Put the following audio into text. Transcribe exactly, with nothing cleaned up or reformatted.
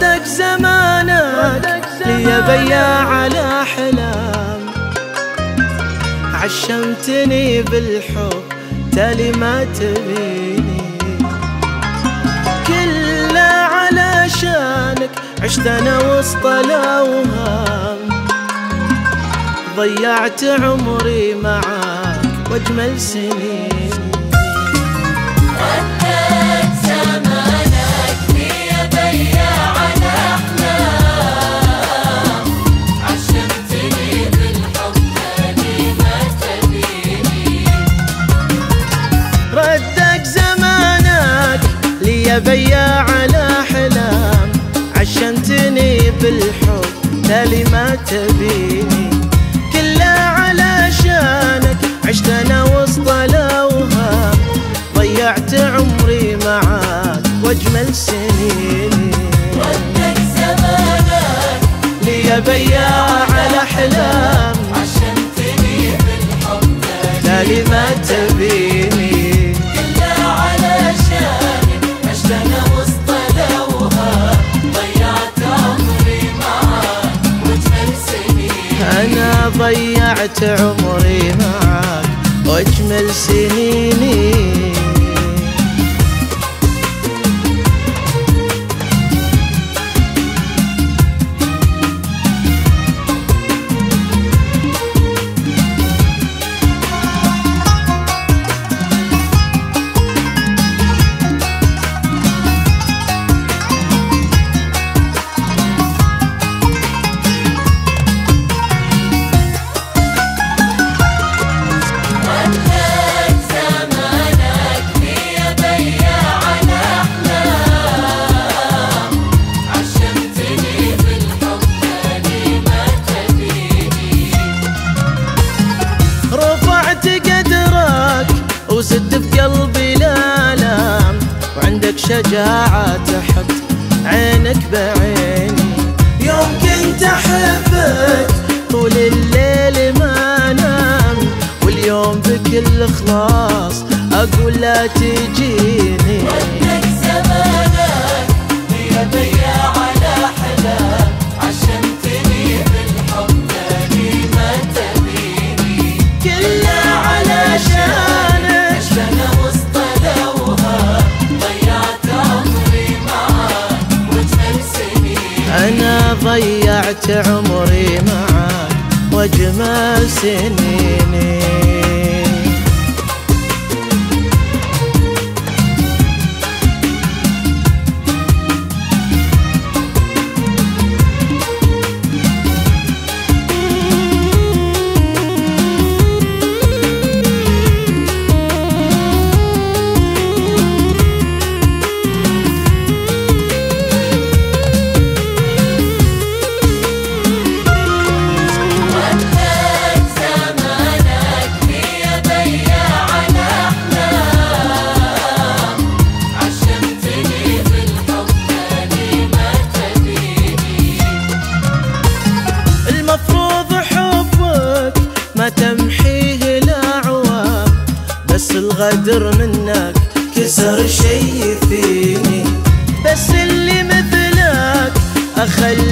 ردك زمانك لي بياع الأحلام، عشمتني بالحب تالي ما تبيني، كله علشانك عشت أنا وسط الأوهام، ضيعت عمري معاك واجمل سنين. ردك زمانك لي بياع الأحلام، عشمتني بالحب تالي ما تبيني، ردك زمانك لي بياع الأحلام، عشمتني بالحب تالي ما تبيني، كله علشانك عشت أنا وسط الأوهام، ضيعت عمري معاك واجمل سنيني. ردك زمانك لي بياع الأحلام، عشمتني بالحب تالي ما تبيني، كله علشانك عشت أنا وسط الأوهام، ضيعت عمري معاك واجمل سنين. أنا ضيعت عمري معاك واجمل سنيني. ردك زمانك لي بياع الأحلام، عشمتني بالحب تالي ما تبيني، رفعت قدرك وزدت في قلبي الآلام، وعندك شجاعة تحط عينك بعيني، يوم كنت أحبك طول الليل ما أنام، واليوم بكل إخلاص أقول لا تجيني. ردك زمانك لي بياع الأحلام، عشمتني بالحب تالي ما تبيني، كله علشانك عشت أنا وسط الأوهام، ضيعت عمري معاك واجمل سنين. أنا ضيعت عمري معاك واجمل سنيني. ردك زمانك لي بياع الأحلام، عشمتني بالحب تالي ما تبيني، المفروض حبك ما تمحيه الأعوام، بس الغدر منك كسر شي فيني، بس اللي مثلك أخلي